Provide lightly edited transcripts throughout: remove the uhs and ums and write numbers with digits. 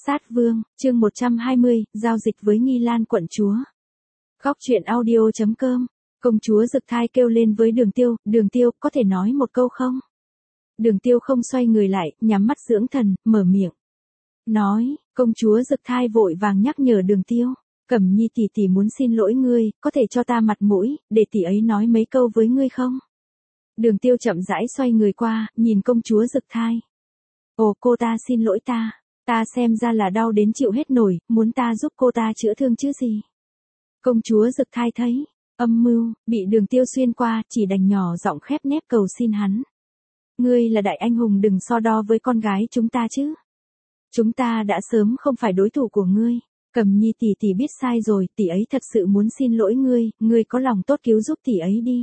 Sát Vương, chương 120, giao dịch với Nghi Lan quận chúa. Góc truyện audio.com. Công chúa Dực Thai kêu lên với Đường Tiêu, có thể nói một câu không? Đường Tiêu không xoay người lại, nhắm mắt dưỡng thần, mở miệng. Nói, công chúa Dực Thai vội vàng nhắc nhở Đường Tiêu. Cẩm Nhi tỷ tỷ muốn xin lỗi ngươi, có thể cho ta mặt mũi, để tỷ ấy nói mấy câu với ngươi không? Đường Tiêu chậm rãi xoay người qua, nhìn công chúa Dực Thai. Ồ, cô ta xin lỗi ta. Ta xem ra là đau đến chịu hết nổi, muốn ta giúp cô ta chữa thương chứ gì. Công chúa Dực Thai thấy, âm mưu, bị Đường Tiêu xuyên qua, chỉ đành nhỏ giọng khép nép cầu xin hắn. Ngươi là đại anh hùng, đừng so đo với con gái chúng ta chứ. Chúng ta đã sớm không phải đối thủ của ngươi. Cẩm Nhi tỷ tỷ biết sai rồi, tỷ ấy thật sự muốn xin lỗi ngươi có lòng tốt cứu giúp tỷ ấy đi.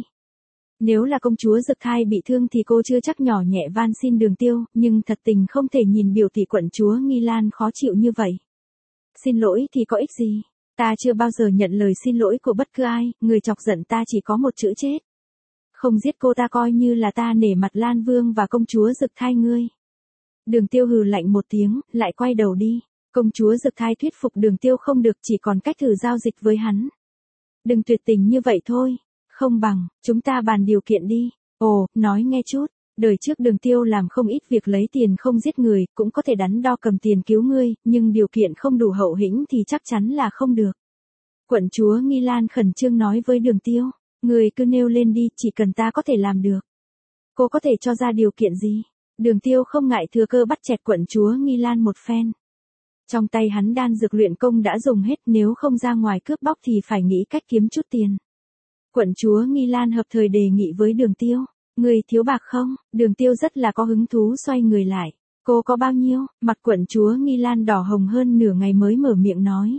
Nếu là công chúa Dực Thai bị thương thì cô chưa chắc nhỏ nhẹ van xin Đường Tiêu, nhưng thật tình không thể nhìn biểu tỷ quận chúa Nghi Lan khó chịu như vậy. Xin lỗi thì có ích gì? Ta chưa bao giờ nhận lời xin lỗi của bất cứ ai, người chọc giận ta chỉ có một chữ chết. Không giết cô ta coi như là ta nể mặt Lan Vương và công chúa Dực Thai ngươi. Đường Tiêu hừ lạnh một tiếng, lại quay đầu đi. Công chúa Dực Thai thuyết phục Đường Tiêu không được, chỉ còn cách thử giao dịch với hắn. Đừng tuyệt tình như vậy thôi. Không bằng, chúng ta bàn điều kiện đi. Ồ, nói nghe chút. Đời trước Đường Tiêu làm không ít việc lấy tiền không giết người, cũng có thể đắn đo cầm tiền cứu ngươi, nhưng điều kiện không đủ hậu hĩnh thì chắc chắn là không được. Quận chúa Nghi Lan khẩn trương nói với Đường Tiêu. Người cứ nêu lên đi, chỉ cần ta có thể làm được. Cô có thể cho ra điều kiện gì? Đường Tiêu không ngại thừa cơ bắt chẹt quận chúa Nghi Lan một phen. Trong tay hắn đan dược luyện công đã dùng hết, nếu không ra ngoài cướp bóc thì phải nghĩ cách kiếm chút tiền. Quận chúa Nghi Lan hợp thời đề nghị với Đường Tiêu. Người thiếu bạc không? Đường Tiêu rất là có hứng thú xoay người lại. Cô có bao nhiêu? Mặt quận chúa Nghi Lan đỏ hồng hơn nửa ngày mới mở miệng nói.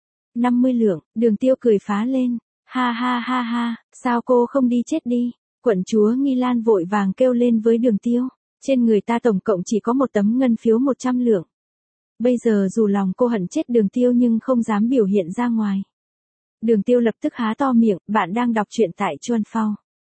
50 lượng, Đường Tiêu cười phá lên. Ha ha ha ha, sao cô không đi chết đi? Quận chúa Nghi Lan vội vàng kêu lên với Đường Tiêu. Trên người ta tổng cộng chỉ có một tấm ngân phiếu 100 lượng. Bây giờ dù lòng cô hận chết Đường Tiêu nhưng không dám biểu hiện ra ngoài. Đường Tiêu lập tức há to miệng, bạn đang đọc truyện tại Chuan Phao.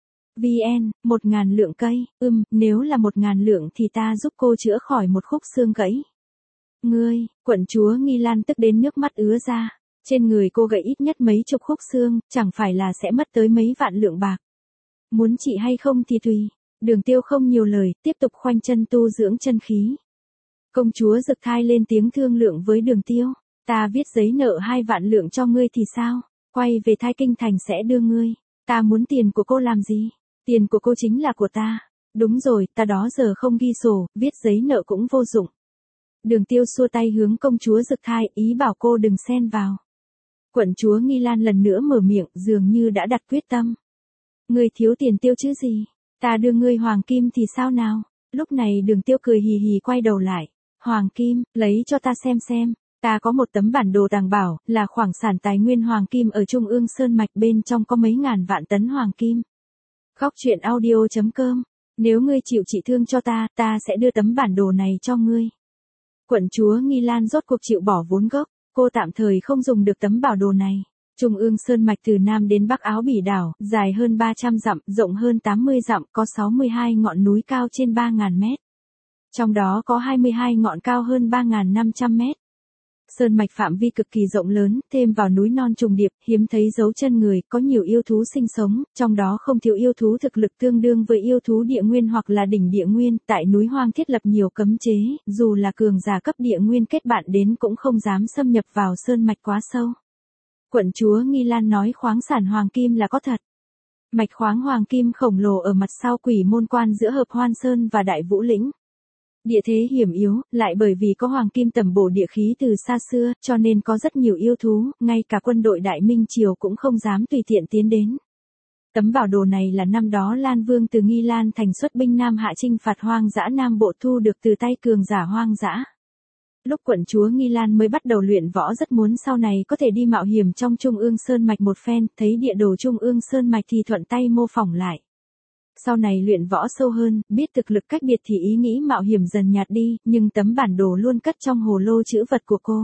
VN, 1.000 lượng cây, nếu là 1.000 lượng thì ta giúp cô chữa khỏi một khúc xương gãy. Ngươi, quận chúa Nghi Lan tức đến nước mắt ứa ra. Trên người cô gãy ít nhất mấy chục khúc xương, chẳng phải là sẽ mất tới mấy vạn lượng bạc. Muốn trị hay không thì tùy. Đường Tiêu không nhiều lời, tiếp tục khoanh chân tu dưỡng chân khí. Công chúa Dực Thai lên tiếng thương lượng với Đường Tiêu. Ta viết giấy nợ 2 vạn lượng cho ngươi thì sao? Quay về Thai Kinh Thành sẽ đưa ngươi. Ta muốn tiền của cô làm gì? Tiền của cô chính là của ta. Đúng rồi, ta đó giờ không ghi sổ, viết giấy nợ cũng vô dụng. Đường Tiêu xua tay hướng công chúa Dực Thai, ý bảo cô đừng xen vào. Quận chúa Nghi Lan lần nữa mở miệng, dường như đã đặt quyết tâm. Ngươi thiếu tiền tiêu chứ gì? Ta đưa ngươi hoàng kim thì sao nào? Lúc này Đường Tiêu cười hì hì quay đầu lại. Hoàng kim, lấy cho ta xem. Ta có một tấm bản đồ tàng bảo, là khoảng sản tài nguyên hoàng kim ở Trung ương Sơn Mạch, bên trong có mấy ngàn vạn tấn hoàng kim. Góc truyện audio.com. Nếu ngươi chịu trị thương cho ta sẽ đưa tấm bản đồ này cho ngươi. Quận chúa Nghi Lan rốt cuộc chịu bỏ vốn gốc, cô tạm thời không dùng được tấm bản đồ này. Trung ương Sơn Mạch từ Nam đến Bắc Áo Bỉ đảo, dài hơn 300 dặm, rộng hơn 80 dặm, có 62 ngọn núi cao trên 3.000 mét. Trong đó có 22 ngọn cao hơn 3.500 mét. Sơn mạch phạm vi cực kỳ rộng lớn, thêm vào núi non trùng điệp, hiếm thấy dấu chân người, có nhiều yêu thú sinh sống, trong đó không thiếu yêu thú thực lực tương đương với yêu thú địa nguyên hoặc là đỉnh địa nguyên. Tại núi hoang thiết lập nhiều cấm chế, dù là cường giả cấp địa nguyên kết bạn đến cũng không dám xâm nhập vào sơn mạch quá sâu. Quận chúa Nghi Lan nói khoáng sản hoàng kim là có thật. Mạch khoáng hoàng kim khổng lồ ở mặt sau Quỷ Môn Quan giữa Hợp Hoan Sơn và Đại Vũ Lĩnh. Địa thế hiểm yếu, lại bởi vì có hoàng kim tẩm bổ địa khí từ xa xưa, cho nên có rất nhiều yêu thú, ngay cả quân đội Đại Minh Triều cũng không dám tùy tiện tiến đến. Tấm bảo đồ này là năm đó Lan Vương từ Nghi Lan thành xuất binh Nam Hạ chinh phạt hoang dã Nam Bộ thu được từ tay cường giả hoang dã. Lúc quận chúa Nghi Lan mới bắt đầu luyện võ rất muốn sau này có thể đi mạo hiểm trong Trung ương Sơn Mạch một phen, thấy địa đồ Trung ương Sơn Mạch thì thuận tay mô phỏng lại. Sau này luyện võ sâu hơn, biết thực lực cách biệt thì ý nghĩ mạo hiểm dần nhạt đi, nhưng tấm bản đồ luôn cất trong hồ lô trữ vật của cô.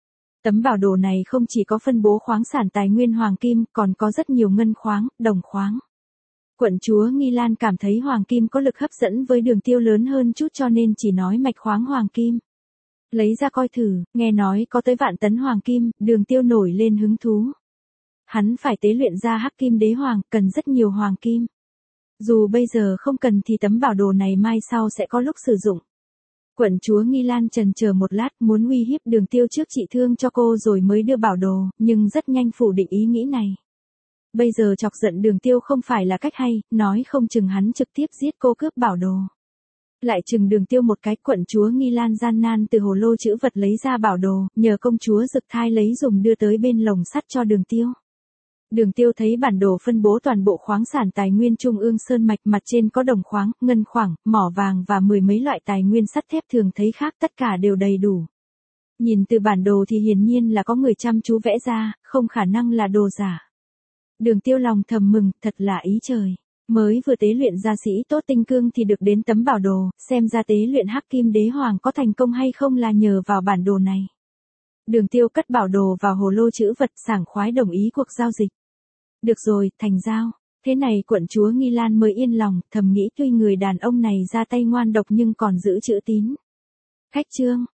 Tấm bảo đồ này không chỉ có phân bố khoáng sản tài nguyên hoàng kim, còn có rất nhiều ngân khoáng, đồng khoáng. Quận chúa Nghi Lan cảm thấy hoàng kim có lực hấp dẫn với Đường Tiêu lớn hơn chút cho nên chỉ nói mạch khoáng hoàng kim. Lấy ra coi thử, nghe nói có tới vạn tấn hoàng kim, Đường Tiêu nổi lên hứng thú. Hắn phải tế luyện ra hắc kim đế hoàng, cần rất nhiều hoàng kim. Dù bây giờ không cần thì tấm bảo đồ này mai sau sẽ có lúc sử dụng. Quận chúa Nghi Lan chần chờ một lát, muốn uy hiếp Đường Tiêu trước trị thương cho cô rồi mới đưa bảo đồ, nhưng rất nhanh phủ định ý nghĩ này. Bây giờ chọc giận Đường Tiêu không phải là cách hay, nói không chừng hắn trực tiếp giết cô cướp bảo đồ. Lại chừng Đường Tiêu một cái, quận chúa Nghi Lan gian nan từ hồ lô trữ vật lấy ra bảo đồ, nhờ công chúa Dực Thai lấy dùng đưa tới bên lồng sắt cho Đường Tiêu. Đường Tiêu thấy bản đồ phân bố toàn bộ khoáng sản tài nguyên Trung ương Sơn Mạch, mặt trên có đồng khoáng, ngân khoáng, mỏ vàng và mười mấy loại tài nguyên sắt thép thường thấy khác, tất cả đều đầy đủ. Nhìn từ bản đồ thì hiển nhiên là có người chăm chú vẽ ra, không khả năng là đồ giả. Đường Tiêu lòng thầm mừng, thật là ý trời. Mới vừa tế luyện ra sĩ tốt tinh cương thì được đến tấm bảo đồ, xem ra tế luyện hắc kim đế hoàng có thành công hay không là nhờ vào bản đồ này. Đường Tiêu cất bảo đồ vào hồ lô trữ vật, sảng khoái đồng ý cuộc giao dịch. Được rồi, thành giao. Thế này quận chúa Nghi Lan mới yên lòng, thầm nghĩ tuy người đàn ông này ra tay ngoan độc nhưng còn giữ chữ tín. Khách trương.